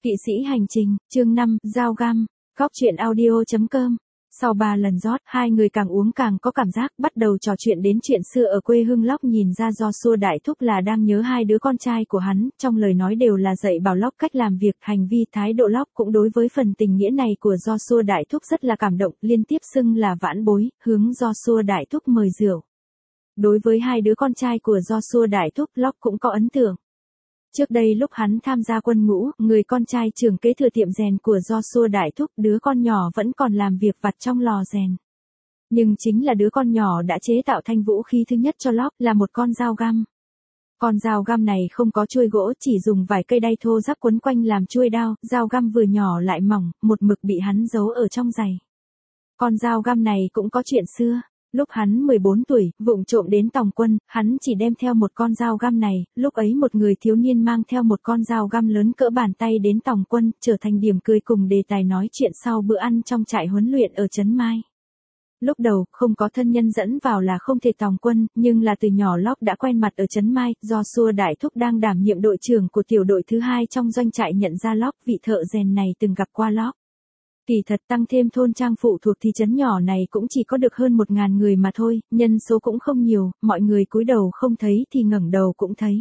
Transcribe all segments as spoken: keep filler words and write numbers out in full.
Kỵ sĩ hành trình, chương năm, Dao găm, Góc truyện audio chấm com. Sau ba lần rót, hai người càng uống càng có cảm giác, bắt đầu trò chuyện đến chuyện xưa ở quê hương. Lóc nhìn ra Joshua đại thúc là đang nhớ hai đứa con trai của hắn, trong lời nói đều là dạy bảo Lóc cách làm việc, hành vi, thái độ. Lóc cũng đối với phần tình nghĩa này của Joshua đại thúc rất là cảm động, liên tiếp xưng là vãn bối, hướng Joshua đại thúc mời rượu. Đối với hai đứa con trai của Joshua đại thúc, Lóc cũng có ấn tượng. Trước đây lúc hắn tham gia quân ngũ, người con trai trưởng kế thừa tiệm rèn của Joshua đại thúc, đứa con nhỏ vẫn còn làm việc vặt trong lò rèn. Nhưng chính là đứa con nhỏ đã chế tạo thanh vũ khí thứ nhất cho Lóc, là một con dao găm. Con dao găm này không có chuôi gỗ, chỉ dùng vài cây đay thô ráp quấn quanh làm chuôi đao, dao găm vừa nhỏ lại mỏng, một mực bị hắn giấu ở trong giày. Con dao găm này cũng có chuyện xưa. Lúc hắn mười bốn tuổi, vụng trộm đến tòng quân, hắn chỉ đem theo một con dao găm này, lúc ấy một người thiếu niên mang theo một con dao găm lớn cỡ bàn tay đến tòng quân, trở thành điểm cười cùng đề tài nói chuyện sau bữa ăn trong trại huấn luyện ở Trấn Mai. Lúc đầu, không có thân nhân dẫn vào là không thể tòng quân, nhưng là từ nhỏ Lóc đã quen mặt ở Trấn Mai, Joshua đại thúc đang đảm nhiệm đội trưởng của tiểu đội thứ hai trong doanh trại nhận ra Lóc, vị thợ rèn này từng gặp qua Lóc. Kỳ thật tăng thêm thôn trang phụ thuộc thị trấn nhỏ này cũng chỉ có được hơn một ngàn người mà thôi, nhân số cũng không nhiều, mọi người cúi đầu không thấy thì ngẩng đầu cũng thấy.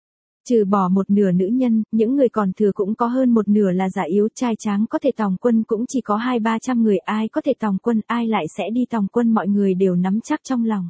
Trừ bỏ một nửa nữ nhân, những người còn thừa cũng có hơn một nửa là già yếu, trai tráng có thể tòng quân cũng chỉ có hai ba trăm người, ai có thể tòng quân, ai lại sẽ đi tòng quân, mọi người đều nắm chắc trong lòng.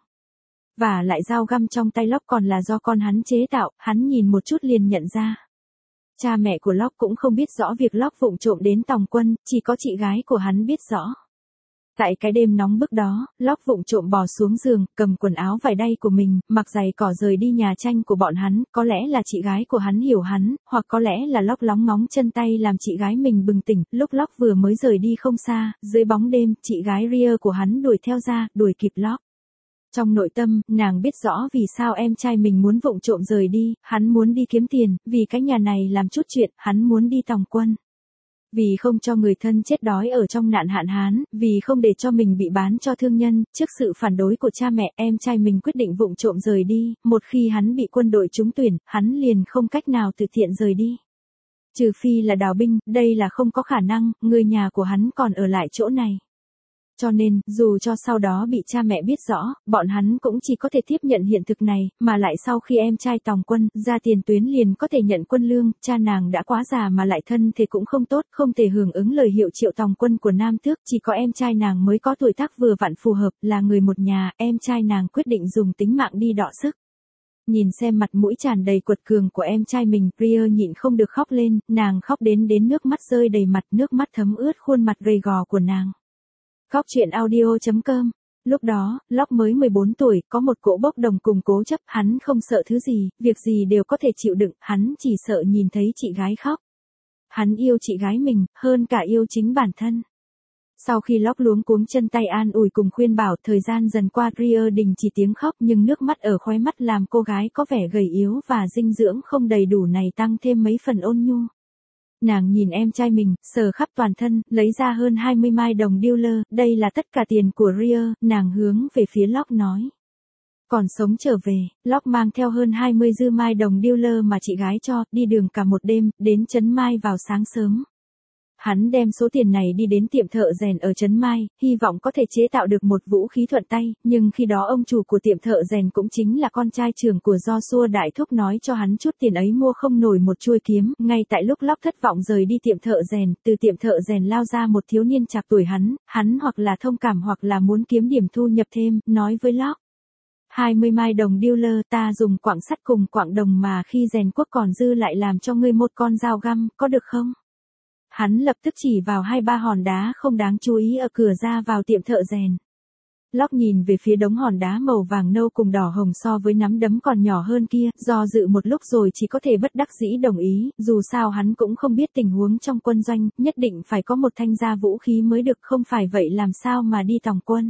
Và lại dao găm trong tay Lóc còn là do con hắn chế tạo, hắn nhìn một chút liền nhận ra. Cha mẹ của Lóc cũng không biết rõ việc Lóc vụng trộm đến tòng quân, chỉ có chị gái của hắn biết rõ. Tại cái đêm nóng bức đó, Lóc vụng trộm bò xuống giường, cầm quần áo vải đay của mình, mặc giày cỏ rời đi nhà tranh của bọn hắn, có lẽ là chị gái của hắn hiểu hắn, hoặc có lẽ là Lóc lóng ngóng chân tay làm chị gái mình bừng tỉnh. Lúc Lóc vừa mới rời đi không xa, dưới bóng đêm, chị gái Ria của hắn đuổi theo ra, đuổi kịp Lóc. Trong nội tâm, nàng biết rõ vì sao em trai mình muốn vụng trộm rời đi, hắn muốn đi kiếm tiền, vì cái nhà này làm chút chuyện, hắn muốn đi tòng quân. Vì không cho người thân chết đói ở trong nạn hạn hán, vì không để cho mình bị bán cho thương nhân, trước sự phản đối của cha mẹ, em trai mình quyết định vụng trộm rời đi, một khi hắn bị quân đội trúng tuyển, hắn liền không cách nào tự thiện rời đi. Trừ phi là đào binh, đây là không có khả năng, người nhà của hắn còn ở lại chỗ này. Cho nên, dù cho sau đó bị cha mẹ biết rõ, bọn hắn cũng chỉ có thể tiếp nhận hiện thực này, mà lại sau khi em trai tòng quân, ra tiền tuyến liền có thể nhận quân lương, cha nàng đã quá già mà lại thân thể cũng không tốt, không thể hưởng ứng lời hiệu triệu tòng quân của Nam Tước, chỉ có em trai nàng mới có tuổi tác vừa vặn phù hợp, là người một nhà, em trai nàng quyết định dùng tính mạng đi đọ sức. Nhìn xem mặt mũi tràn đầy quật cường của em trai mình, Ria nhịn không được khóc lên, nàng khóc đến đến nước mắt rơi đầy mặt, nước mắt thấm ướt khuôn mặt gầy gò của nàng. Góc truyện audio chấm com. Lúc đó, Lóc mới mười bốn tuổi, có một cỗ bốc đồng cùng cố chấp, hắn không sợ thứ gì, việc gì đều có thể chịu đựng, hắn chỉ sợ nhìn thấy chị gái khóc. Hắn yêu chị gái mình, hơn cả yêu chính bản thân. Sau khi Lóc luống cuống chân tay an ủi cùng khuyên bảo, thời gian dần qua, Ria đình chỉ tiếng khóc, nhưng nước mắt ở khóe mắt làm cô gái có vẻ gầy yếu và dinh dưỡng không đầy đủ này tăng thêm mấy phần ôn nhu. Nàng nhìn em trai mình, sờ khắp toàn thân, lấy ra hơn hai mươi mai đồng điêu lơ, đây là tất cả tiền của Ria, nàng hướng về phía Lóc nói. Còn sống trở về, Lóc mang theo hơn hai mươi dư mai đồng điêu lơ mà chị gái cho, đi đường cả một đêm, đến Trấn Mai vào sáng sớm. Hắn đem số tiền này đi đến tiệm thợ rèn ở Trấn Mai, hy vọng có thể chế tạo được một vũ khí thuận tay, nhưng khi đó ông chủ của tiệm thợ rèn cũng chính là con trai trưởng của Joshua đại thúc nói cho hắn chút tiền ấy mua không nổi một chuôi kiếm, ngay tại lúc Lóc thất vọng rời đi tiệm thợ rèn, từ tiệm thợ rèn lao ra một thiếu niên chạc tuổi hắn, hắn hoặc là thông cảm hoặc là muốn kiếm điểm thu nhập thêm, nói với Lóc. hai mươi mai đồng điêu lơ, ta dùng quặng sắt cùng quặng đồng mà khi rèn quốc còn dư lại làm cho ngươi một con dao găm, có được không? Hắn lập tức chỉ vào hai ba hòn đá không đáng chú ý ở cửa ra vào tiệm thợ rèn. Lóc nhìn về phía đống hòn đá màu vàng nâu cùng đỏ hồng so với nắm đấm còn nhỏ hơn kia, do dự một lúc rồi chỉ có thể bất đắc dĩ đồng ý, dù sao hắn cũng không biết tình huống trong quân doanh, nhất định phải có một thanh gia vũ khí mới được, không phải vậy làm sao mà đi tòng quân.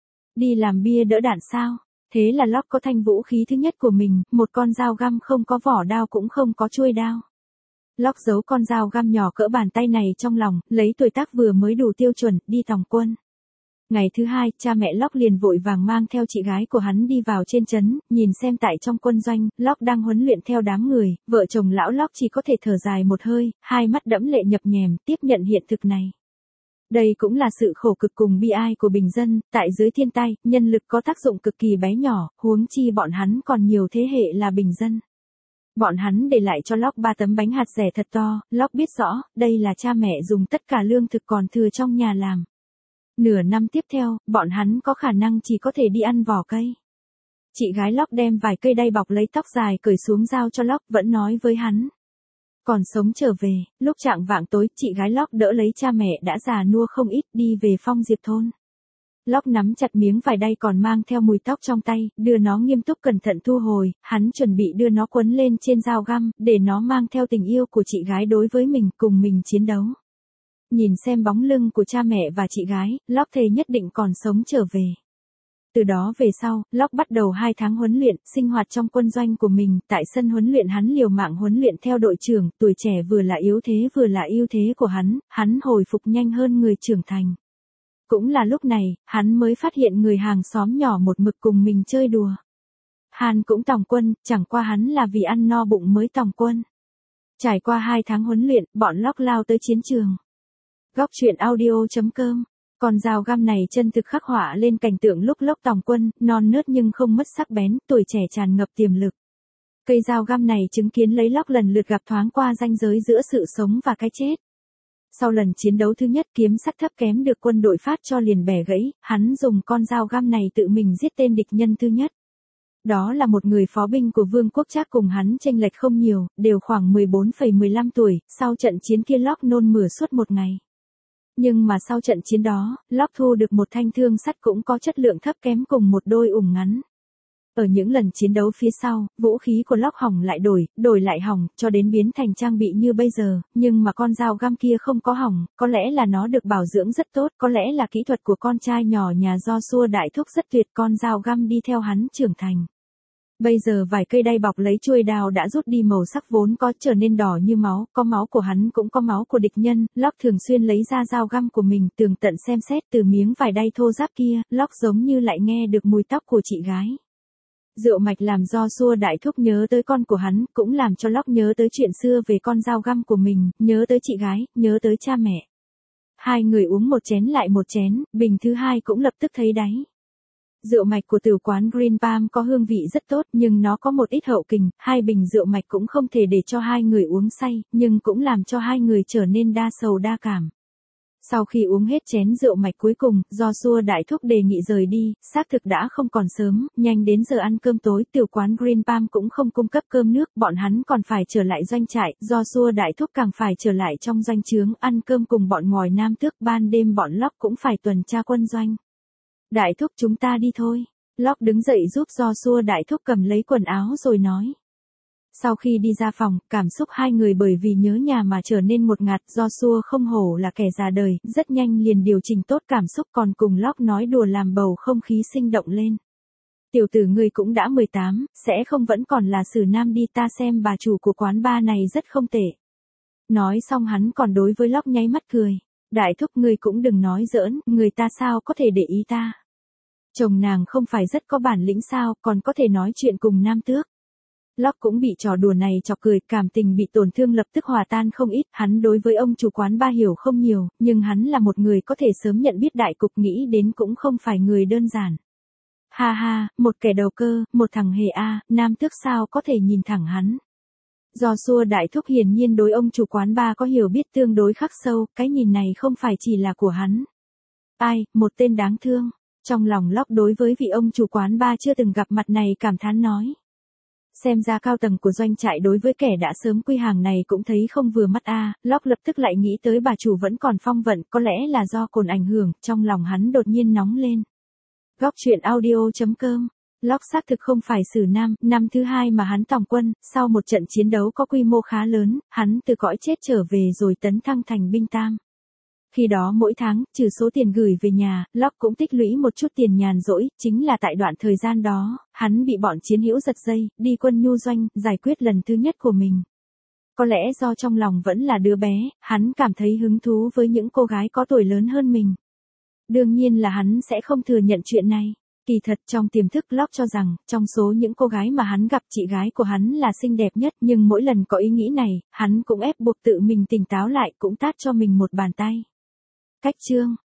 Đi làm bia đỡ đạn sao? Thế là Lóc có thanh vũ khí thứ nhất của mình, một con dao găm không có vỏ đao cũng không có chuôi đao. Lóc giấu con dao găm nhỏ cỡ bàn tay này trong lòng, lấy tuổi tác vừa mới đủ tiêu chuẩn, đi tòng quân. Ngày thứ hai, cha mẹ Locke liền vội vàng mang theo chị gái của hắn đi vào trên trấn, nhìn xem tại trong quân doanh, Locke đang huấn luyện theo đám người, vợ chồng lão Locke chỉ có thể thở dài một hơi, hai mắt đẫm lệ nhập nhèm, tiếp nhận hiện thực này. Đây cũng là sự khổ cực cùng bi ai của bình dân, tại dưới thiên tai, nhân lực có tác dụng cực kỳ bé nhỏ, huống chi bọn hắn còn nhiều thế hệ là bình dân. Bọn hắn để lại cho Locke ba tấm bánh hạt dẻ thật to, Locke biết rõ, đây là cha mẹ dùng tất cả lương thực còn thừa trong nhà làm. Nửa năm tiếp theo, bọn hắn có khả năng chỉ có thể đi ăn vỏ cây. Chị gái Locke đem vài cây đay bọc lấy tóc dài cởi xuống giao cho Locke, vẫn nói với hắn. Còn sống trở về, lúc chạng vạng tối, chị gái Locke đỡ lấy cha mẹ đã già nua không ít đi về Phong Diệp thôn. Locke nắm chặt miếng vải đay còn mang theo mùi tóc trong tay, đưa nó nghiêm túc cẩn thận thu hồi, hắn chuẩn bị đưa nó quấn lên trên dao găm, để nó mang theo tình yêu của chị gái đối với mình, cùng mình chiến đấu. Nhìn xem bóng lưng của cha mẹ và chị gái, Locke thề nhất định còn sống trở về. Từ đó về sau, Locke bắt đầu hai tháng huấn luyện, sinh hoạt trong quân doanh của mình, tại sân huấn luyện hắn liều mạng huấn luyện theo đội trưởng, tuổi trẻ vừa là yếu thế vừa là ưu thế của hắn, hắn hồi phục nhanh hơn người trưởng thành. Cũng là lúc này, hắn mới phát hiện người hàng xóm nhỏ một mực cùng mình chơi đùa. Han cũng tòng quân, chẳng qua hắn là vì ăn no bụng mới tòng quân. Trải qua hai tháng huấn luyện, bọn Locke lao tới chiến trường. Góc truyện audio chấm com. Con dao găm này chân thực khắc họa lên cảnh tượng lúc Locke tòng quân, non nớt nhưng không mất sắc bén, tuổi trẻ tràn ngập tiềm lực. Cây dao găm này chứng kiến lấy Locke lần lượt gặp thoáng qua ranh giới giữa sự sống và cái chết. Sau lần chiến đấu thứ nhất, kiếm sắt thấp kém được quân đội phát cho liền bẻ gãy, hắn dùng con dao găm này tự mình giết tên địch nhân thứ nhất. Đó là một người phó binh của Vương quốc Trác cùng hắn chênh lệch không nhiều, đều khoảng mười bốn phẩy mười lăm tuổi, sau trận chiến kia Locke nôn mửa suốt một ngày. Nhưng mà sau trận chiến đó, Locke thu được một thanh thương sắt cũng có chất lượng thấp kém cùng một đôi ủng ngắn. Ở những lần chiến đấu phía sau, vũ khí của Locke hỏng lại đổi, đổi lại hỏng, cho đến biến thành trang bị như bây giờ, nhưng mà con dao găm kia không có hỏng, có lẽ là nó được bảo dưỡng rất tốt, có lẽ là kỹ thuật của con trai nhỏ nhà Joshua đại thúc rất tuyệt, con dao găm đi theo hắn trưởng thành. Bây giờ vài cây đay bọc lấy chuôi đao đã rút đi màu sắc vốn có, trở nên đỏ như máu, có máu của hắn cũng có máu của địch nhân, Locke thường xuyên lấy ra dao găm của mình, tường tận xem xét từ miếng vải đay thô ráp kia, Locke giống như lại nghe được mùi tóc của chị gái. Rượu mạch làm Joshua đại thúc nhớ tới con của hắn, cũng làm cho Locke nhớ tới chuyện xưa về con dao găm của mình, nhớ tới chị gái, nhớ tới cha mẹ. Hai người uống một chén lại một chén, bình thứ hai cũng lập tức thấy đáy. Rượu mạch của tử quán Green Palm có hương vị rất tốt, nhưng nó có một ít hậu kình, hai bình rượu mạch cũng không thể để cho hai người uống say, nhưng cũng làm cho hai người trở nên đa sầu đa cảm. Sau khi uống hết chén rượu mạch cuối cùng, Joshua đại thúc đề nghị rời đi, xác thực đã không còn sớm, nhanh đến giờ ăn cơm tối, tiểu quán Green Palm cũng không cung cấp cơm nước, bọn hắn còn phải trở lại doanh trại, Joshua đại thúc càng phải trở lại trong doanh trướng, ăn cơm cùng bọn ngòi nam tước, ban đêm bọn Locke cũng phải tuần tra quân doanh. Đại thúc chúng ta đi thôi. Locke đứng dậy giúp Joshua đại thúc cầm lấy quần áo rồi nói. Sau khi đi ra phòng, cảm xúc hai người bởi vì nhớ nhà mà trở nên ngột ngạt, Joshua không hổ là kẻ già đời, rất nhanh liền điều chỉnh tốt cảm xúc còn cùng Locke nói đùa làm bầu không khí sinh động lên. Tiểu tử ngươi cũng đã mười tám, sẽ không vẫn còn là xử nam đi, ta xem bà chủ của quán bar này rất không tệ. Nói xong hắn còn đối với Locke nháy mắt cười. Đại thúc ngươi cũng đừng nói giỡn, người ta sao có thể để ý ta. Chồng nàng không phải rất có bản lĩnh sao, còn có thể nói chuyện cùng nam tước. Locke cũng bị trò đùa này chọc cười, cảm tình bị tổn thương lập tức hòa tan không ít, hắn đối với ông chủ quán bar hiểu không nhiều, nhưng hắn là một người có thể sớm nhận biết đại cục, nghĩ đến cũng không phải người đơn giản. Ha ha, một kẻ đầu cơ, một thằng hề a, nam tước sao có thể nhìn thẳng hắn. Joshua đại thúc hiển nhiên đối ông chủ quán bar có hiểu biết tương đối khắc sâu, cái nhìn này không phải chỉ là của hắn. Ai, một tên đáng thương. Trong lòng Locke đối với vị ông chủ quán bar chưa từng gặp mặt này cảm thán nói. Xem ra cao tầng của doanh trại đối với kẻ đã sớm quy hàng này cũng thấy không vừa mắt a. À. Locke lập tức lại nghĩ tới bà chủ vẫn còn phong vận, có lẽ là do cồn ảnh hưởng, trong lòng hắn đột nhiên nóng lên. Góc truyện audio chấm com. Locke xác thực không phải xử nam, năm thứ hai mà hắn tòng quân, sau một trận chiến đấu có quy mô khá lớn, hắn từ cõi chết trở về rồi tấn thăng thành binh tam. Khi đó mỗi tháng, trừ số tiền gửi về nhà, Locke cũng tích lũy một chút tiền nhàn rỗi, chính là tại đoạn thời gian đó, hắn bị bọn chiến hữu giật dây, đi quân nhu doanh, giải quyết lần thứ nhất của mình. Có lẽ do trong lòng vẫn là đứa bé, hắn cảm thấy hứng thú với những cô gái có tuổi lớn hơn mình. Đương nhiên là hắn sẽ không thừa nhận chuyện này. Kỳ thật trong tiềm thức Locke cho rằng, trong số những cô gái mà hắn gặp chị gái của hắn là xinh đẹp nhất, nhưng mỗi lần có ý nghĩ này, hắn cũng ép buộc tự mình tỉnh táo lại, cũng tát cho mình một bàn tay. Cách chương